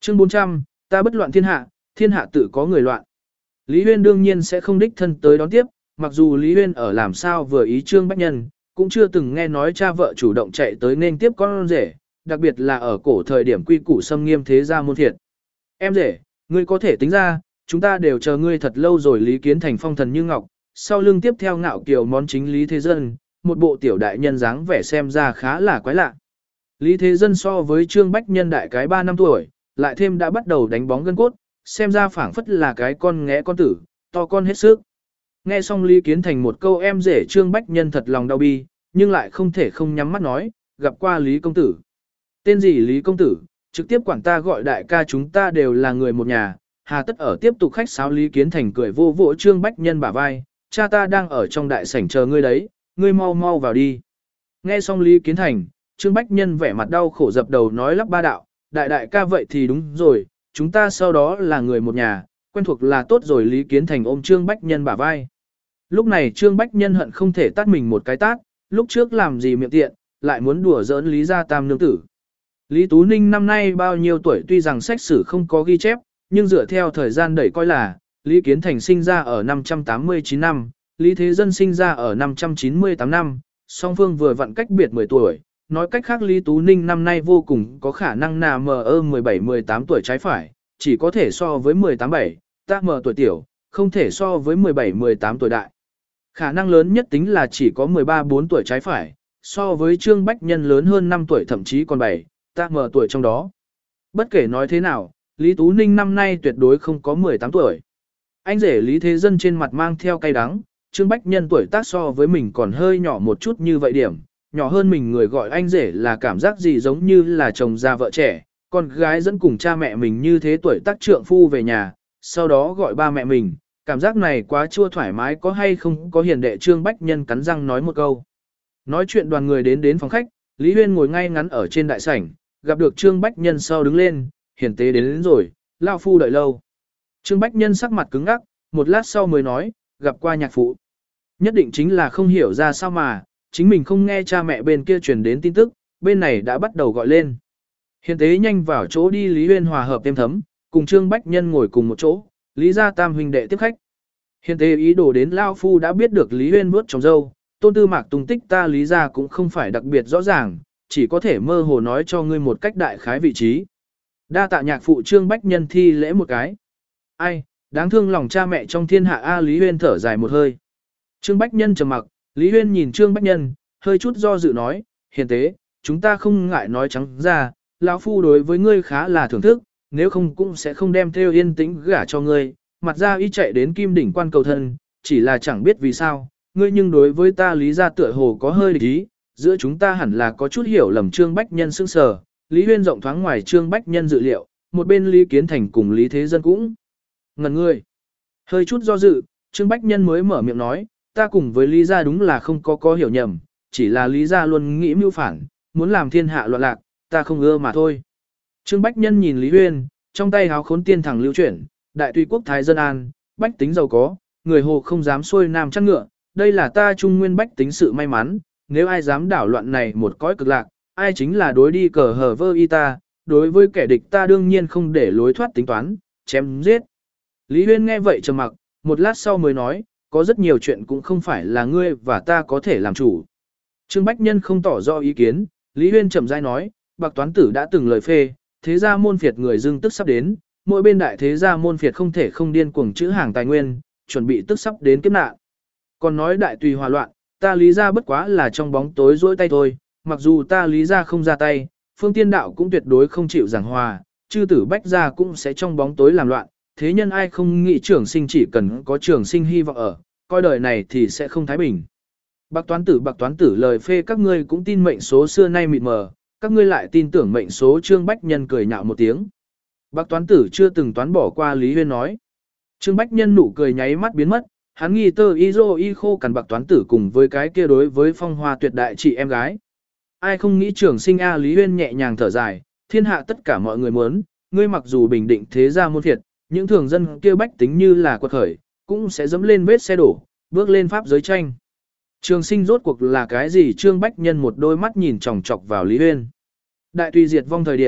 Chương 400, ta bất loạn thiên hạ tự có người loạn. Lý Huyên đương nhiên sẽ không đích thân tới đón tiếp, mặc dù Lý Huyên ở làm sao vừa ý Trương Bách Nhân, cũng chưa từng nghe nói cha vợ chủ động chạy tới nên tiếp con rể, đặc biệt là ở cổ thời điểm quy củ xâm nghiêm thế gia môn thiệt. Em rể, ngươi có thể tính ra, chúng ta đều chờ ngươi thật lâu rồi. Lý Kiến Thành phong thần như ngọc, sau lưng tiếp theo ngạo kiều món chính Lý Thế Dân, một bộ tiểu đại nhân dáng vẻ xem ra khá là quái lạ. Lý Thế Dân so với Trương Bách Nhân đại cái 3 năm tuổi, lại thêm đã bắt đầu đánh bóng gân cốt, xem ra phảng phất là cái con nghé con tử, to con hết sức. Nghe xong Lý Kiến Thành một câu em rể Trương Bách Nhân thật lòng đau bi, nhưng lại không thể không nhắm mắt nói, gặp qua Lý Công Tử. Tên gì Lý Công Tử, trực tiếp quản ta gọi đại ca, chúng ta đều là người một nhà, hà tất ở tiếp tục khách sáo. Lý Kiến Thành cười vô vỗ Trương Bách Nhân bả vai, cha ta đang ở trong đại sảnh chờ ngươi đấy, ngươi mau mau vào đi. Nghe xong Lý Kiến Thành, Trương Bách Nhân vẻ mặt đau khổ dập đầu nói lắp ba đạo, đại ca vậy thì đúng rồi, chúng ta sau đó là người một nhà, quen thuộc là tốt rồi. Lý Kiến Thành ôm Trương Bách Nhân bả vai. Lúc này Trương Bách Nhân hận không thể tát mình một cái tát, lúc trước làm gì miệng tiện, lại muốn đùa giỡn Lý gia tam nương tử. Lý Tú Ninh năm nay bao nhiêu tuổi, tuy rằng sách sử không có ghi chép, nhưng dựa theo thời gian đẩy coi là, Lý Kiến Thành sinh ra ở 589 năm, Lý Thế Dân sinh ra ở 598 năm, song phương vừa vặn cách biệt 10 tuổi. Nói cách khác Lý Tú Ninh năm nay vô cùng có khả năng là mờ 17-18 tuổi trái phải, chỉ có thể so với 18-7, ta mờ tuổi tiểu, không thể so với 17-18 tuổi đại. Khả năng lớn nhất tính là chỉ có 13-4 tuổi trái phải, so với Trương Bách Nhân lớn hơn 5 tuổi thậm chí còn 7, ta mờ tuổi trong đó. Bất kể nói thế nào, Lý Tú Ninh năm nay tuyệt đối không có 18 tuổi. Anh rể Lý Thế Dân trên mặt mang theo cay đắng, Trương Bách Nhân tuổi tác so với mình còn hơi nhỏ một chút như vậy điểm, nhỏ hơn mình người gọi anh rể là cảm giác gì giống như là chồng già vợ trẻ, con gái dẫn cùng cha mẹ mình như thế tuổi tác trượng phu về nhà, sau đó gọi ba mẹ mình, cảm giác này quá chua thoải mái có hay không có hiền đệ. Trương Bách Nhân cắn răng nói một câu. Nói chuyện đoàn người đến phòng khách, Lý Huyên ngồi ngay ngắn ở trên đại sảnh, gặp được Trương Bách Nhân sau đứng lên, hiền tế đến rồi, lao phu đợi lâu. Trương Bách Nhân sắc mặt cứng ngắc, một lát sau mới nói, gặp qua nhạc phụ. Nhất định chính là không hiểu ra sao mà, chính mình không nghe cha mẹ bên kia truyền đến tin tức, bên này đã bắt đầu gọi lên. Hiền tế nhanh vào chỗ đi. Lý Huyên hòa hợp êm thấm, cùng Trương Bách Nhân ngồi cùng một chỗ, Lý gia tam huynh đệ tiếp khách. Hiền tế ý đồ đến lao phu đã biết được Lý Huyên vuốt trồng dâu, tôn tư mạc tung tích ta Lý gia cũng không phải đặc biệt rõ ràng, chỉ có thể mơ hồ nói cho ngươi một cách đại khái vị trí. Đa tạ nhạc phụ. Trương Bách Nhân thi lễ một cái. Ai, đáng thương lòng cha mẹ trong thiên hạ a. Lý Huyên thở dài một hơi. Trương Bách Nhân trầm mặc, Lý Huyên nhìn Trương Bách Nhân, hơi chút do dự nói, hiền tế, chúng ta không ngại nói trắng ra, lão phu đối với ngươi khá là thưởng thức, nếu không cũng sẽ không đem theo Yên Tĩnh gả cho ngươi, mặt ra y chạy đến Kim Đỉnh quan cầu thân, chỉ là chẳng biết vì sao, ngươi nhưng đối với ta Lý gia tựa hồ có hơi địch ý, giữa chúng ta hẳn là có chút hiểu lầm. Trương Bách Nhân sững sờ, Lý Huyên rộng thoáng ngoài Trương Bách Nhân dự liệu, một bên Lý Kiến Thành cùng Lý Thế Dân cũng ngẩn người. Hơi chút do dự, Trương Bách Nhân mới mở miệng nói, ta cùng với Lý gia đúng là không có hiểu nhầm, chỉ là Lý gia luôn nghĩ mưu phản, muốn làm thiên hạ loạn lạc, ta không ưa mà thôi. Trương Bách Nhân nhìn Lý Huyên, trong tay háo khốn tiên thẳng lưu chuyển, đại tùy quốc thái dân an, bách tính giàu có, người hồ không dám xuôi nam chăn ngựa, đây là ta trung nguyên bách tính sự may mắn, nếu ai dám đảo loạn này một cõi cực lạc, ai chính là đối đi cờ hờ vơ y ta, đối với kẻ địch ta đương nhiên không để lối thoát tính toán, chém giết. Lý Huyên nghe vậy trầm mặc, một lát sau mới nói, có rất nhiều chuyện cũng không phải là ngươi và ta có thể làm chủ. Trương Bách Nhân không tỏ rõ ý kiến, Lý Huyên chậm rãi nói, Bạc Toán Tử đã từng lời phê, thế gia môn phiệt người dưng tức sắp đến, mỗi bên đại thế gia môn phiệt không thể không điên cuồng trữ hàng tài nguyên, chuẩn bị tức sắp đến kiếp nạn. Còn nói đại tùy hòa loạn, ta Lý gia bất quá là trong bóng tối rỗi tay thôi, mặc dù ta Lý gia không ra tay, Phương Tiên Đạo cũng tuyệt đối không chịu giảng hòa, chư tử Bách gia cũng sẽ trong bóng tối làm loạn, thế nhân ai không nghĩ trường sinh, chỉ cần có trường sinh hy vọng ở, coi đời này thì sẽ không thái bình. Bạc Toán Tử lời phê các ngươi cũng tin mệnh số xưa nay mịt mờ, các ngươi lại tin tưởng mệnh số. Trương Bách Nhân cười nhạo một tiếng. Bạc Toán Tử chưa từng toán bỏ qua. Lý Huyên nói. Trương Bách Nhân nụ cười nháy mắt biến mất, hắn nghi tơ y rô y khô cằn Bạc Toán Tử cùng với cái kia đối với phong hoa tuyệt đại chị em gái. Ai không nghĩ trường sinh a. Lý Huyên nhẹ nhàng thở dài, thiên hạ tất cả mọi người muốn, ngươi mặc dù bình định thế gia môn phiệt, những thường dân kia bách tính như là quật khởi, cũng sẽ dẫm lên vết xe đổ, bước lên pháp giới tranh. Trường sinh rốt cuộc là cái gì? Trương Bách Nhân một đôi mắt nhìn chòng chọc vào Lý Huyên. Đại tùy diệt vong thời điểm,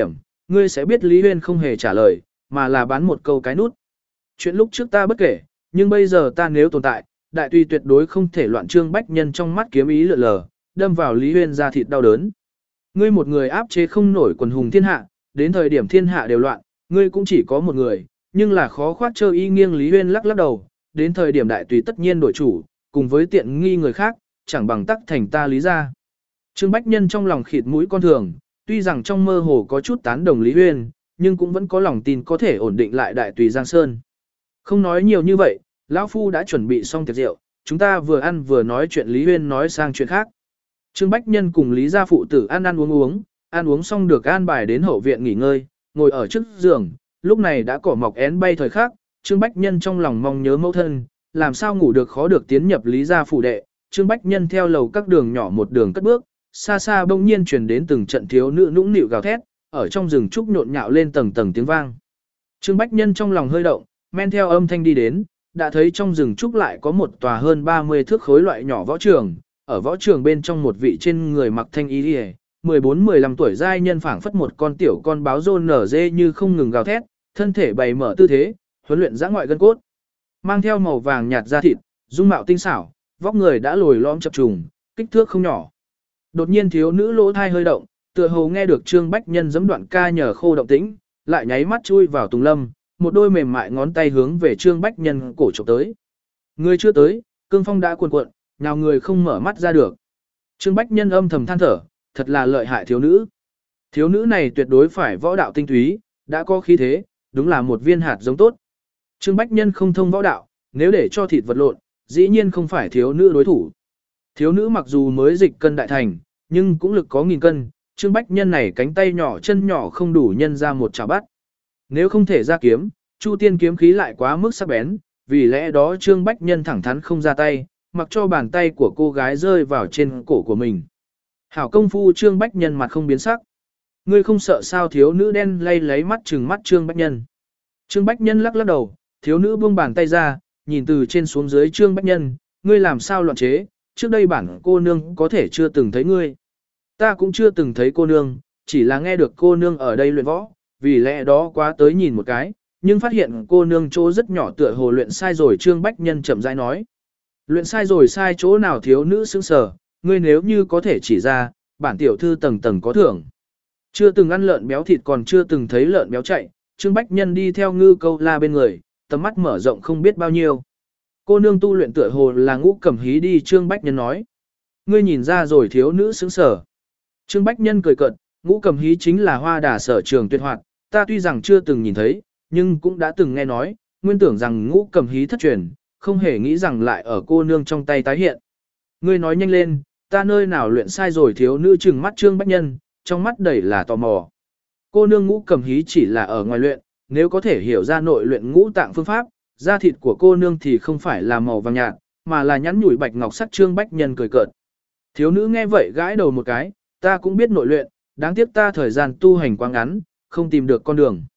Ngươi sẽ biết Lý Huyên không hề trả lời, mà là bán một câu cái nút. Chuyện lúc trước ta bất kể, nhưng bây giờ ta nếu tồn tại, đại tùy tuyệt đối không thể loạn. Trương Bách Nhân trong mắt kiếm ý lượn lờ, đâm vào Lý Huyên ra thịt đau đớn. Ngươi một người áp chế không nổi quần hùng thiên hạ, đến thời điểm thiên hạ đều loạn, ngươi cũng chỉ có một người, nhưng là khó khoát trơ y nghiêng. Lý Huyên lắc lắc đầu, đến thời điểm đại tùy tất nhiên đổi chủ, cùng với tiện nghi người khác, chẳng bằng tắc thành ta Lý gia. Trương Bách Nhân trong lòng khịt mũi con thường, tuy rằng trong mơ hồ có chút tán đồng Lý Huyên, nhưng cũng vẫn có lòng tin có thể ổn định lại đại tùy Giang Sơn. Không nói nhiều như vậy, lão phu đã chuẩn bị xong tiệc rượu, chúng ta vừa ăn vừa nói chuyện. Lý Huyên nói sang chuyện khác. Trương Bách Nhân cùng Lý gia phụ tử ăn uống xong được an bài đến hậu viện nghỉ ngơi, ngồi ở trước giường, lúc này đã cỏ mọc én bay thời khắc. Trương Bách Nhân trong lòng mong nhớ mẫu thân, làm sao ngủ được khó được tiến nhập Lý gia phủ đệ. Trương Bách Nhân theo lầu các đường nhỏ một đường cất bước, xa xa bỗng nhiên truyền đến từng trận thiếu nữ nũng nịu gào thét, ở trong rừng trúc nhộn nhạo lên tầng tầng tiếng vang. Trương Bách Nhân trong lòng hơi động, men theo âm thanh đi đến, đã thấy trong rừng trúc lại có một tòa hơn 30 thước khối loại nhỏ võ trường, ở võ trường bên trong một vị trên người mặc thanh y liề, 14-15 tuổi giai nhân phảng phất một con tiểu con báo rôn nở dê như không ngừng gào thét, thân thể bày mở tư thế, huấn luyện dã ngoại gân cốt. Mang theo màu vàng nhạt da thịt, dung mạo tinh xảo, vóc người đã lồi lõm chập trùng, kích thước không nhỏ. Đột nhiên thiếu nữ lỗ thai hơi động, tựa hồ nghe được Trương Bách Nhân giẫm đoạn ca nhờ khô động tĩnh, lại nháy mắt chui vào tùng lâm, một đôi mềm mại ngón tay hướng về Trương Bách Nhân cổ chụp tới. Người chưa tới, cương phong đã cuồn cuộn, nào người không mở mắt ra được. Trương Bách Nhân âm thầm than thở, thật là lợi hại thiếu nữ. Thiếu nữ này tuyệt đối phải võ đạo tinh túy, đã có khí thế, đúng là một viên hạt giống tốt. Trương Bách Nhân không thông võ đạo, nếu để cho thịt vật lộn, dĩ nhiên không phải thiếu nữ đối thủ. Thiếu nữ mặc dù mới dịch cân đại thành, nhưng cũng lực có nghìn cân, Trương Bách Nhân này cánh tay nhỏ chân nhỏ không đủ nhân ra một chảo bắt. Nếu không thể ra kiếm, Chu Tiên kiếm khí lại quá mức sắc bén, vì lẽ đó Trương Bách Nhân thẳng thắn không ra tay, mặc cho bàn tay của cô gái rơi vào trên cổ của mình. Hảo công phu. Trương Bách Nhân mặt không biến sắc. Ngươi không sợ sao? Thiếu nữ đen lay lấy mắt trừng mắt Trương Bách Nhân. Trương Bách Nhân lắc lắc đầu, thiếu nữ buông bàn tay ra, nhìn từ trên xuống dưới Trương Bách Nhân, ngươi làm sao loạn chế, trước đây bản cô nương có thể chưa từng thấy ngươi. Ta cũng chưa từng thấy cô nương, chỉ là nghe được cô nương ở đây luyện võ, vì lẽ đó quá tới nhìn một cái, nhưng phát hiện cô nương chỗ rất nhỏ, tựa hồ luyện sai rồi. Trương Bách Nhân chậm rãi nói. Luyện sai rồi? sai chỗ nào? Thiếu nữ sững sờ, ngươi nếu như có thể chỉ ra, bản tiểu thư tầng tầng có thưởng. Chưa từng ăn lợn béo thịt, còn chưa từng thấy lợn béo chạy. Trương Bách Nhân đi theo Ngư Câu La bên người, tầm mắt mở rộng không biết bao nhiêu. Cô nương tu luyện tựa hồ là Ngũ Cẩm Hí đi. Trương Bách Nhân nói. Ngươi nhìn ra rồi? Thiếu nữ sững sờ. Trương Bách Nhân cười cợt, Ngũ Cẩm Hí chính là Hoa Đà sở trường tuyệt hoạt, ta tuy rằng chưa từng nhìn thấy, nhưng cũng đã từng nghe nói, nguyên tưởng rằng Ngũ Cẩm Hí thất truyền, không hề nghĩ rằng lại ở cô nương trong tay tái hiện. Ngươi nói nhanh lên, ta nơi nào luyện sai rồi? Thiếu nữ trừng mắt Trương Bách Nhân, trong mắt đầy là tò mò. Cô nương Ngũ Cẩm Hí chỉ là ở ngoài luyện, nếu có thể hiểu ra nội luyện ngũ tạng phương pháp, da thịt của cô nương thì không phải là màu vàng nhạt, mà là nhẵn nhủi bạch ngọc sắc. Trương Bách Nhân cười cợt. Thiếu nữ nghe vậy gãi đầu một cái, ta cũng biết nội luyện, đáng tiếc ta thời gian tu hành quá ngắn, không tìm được con đường.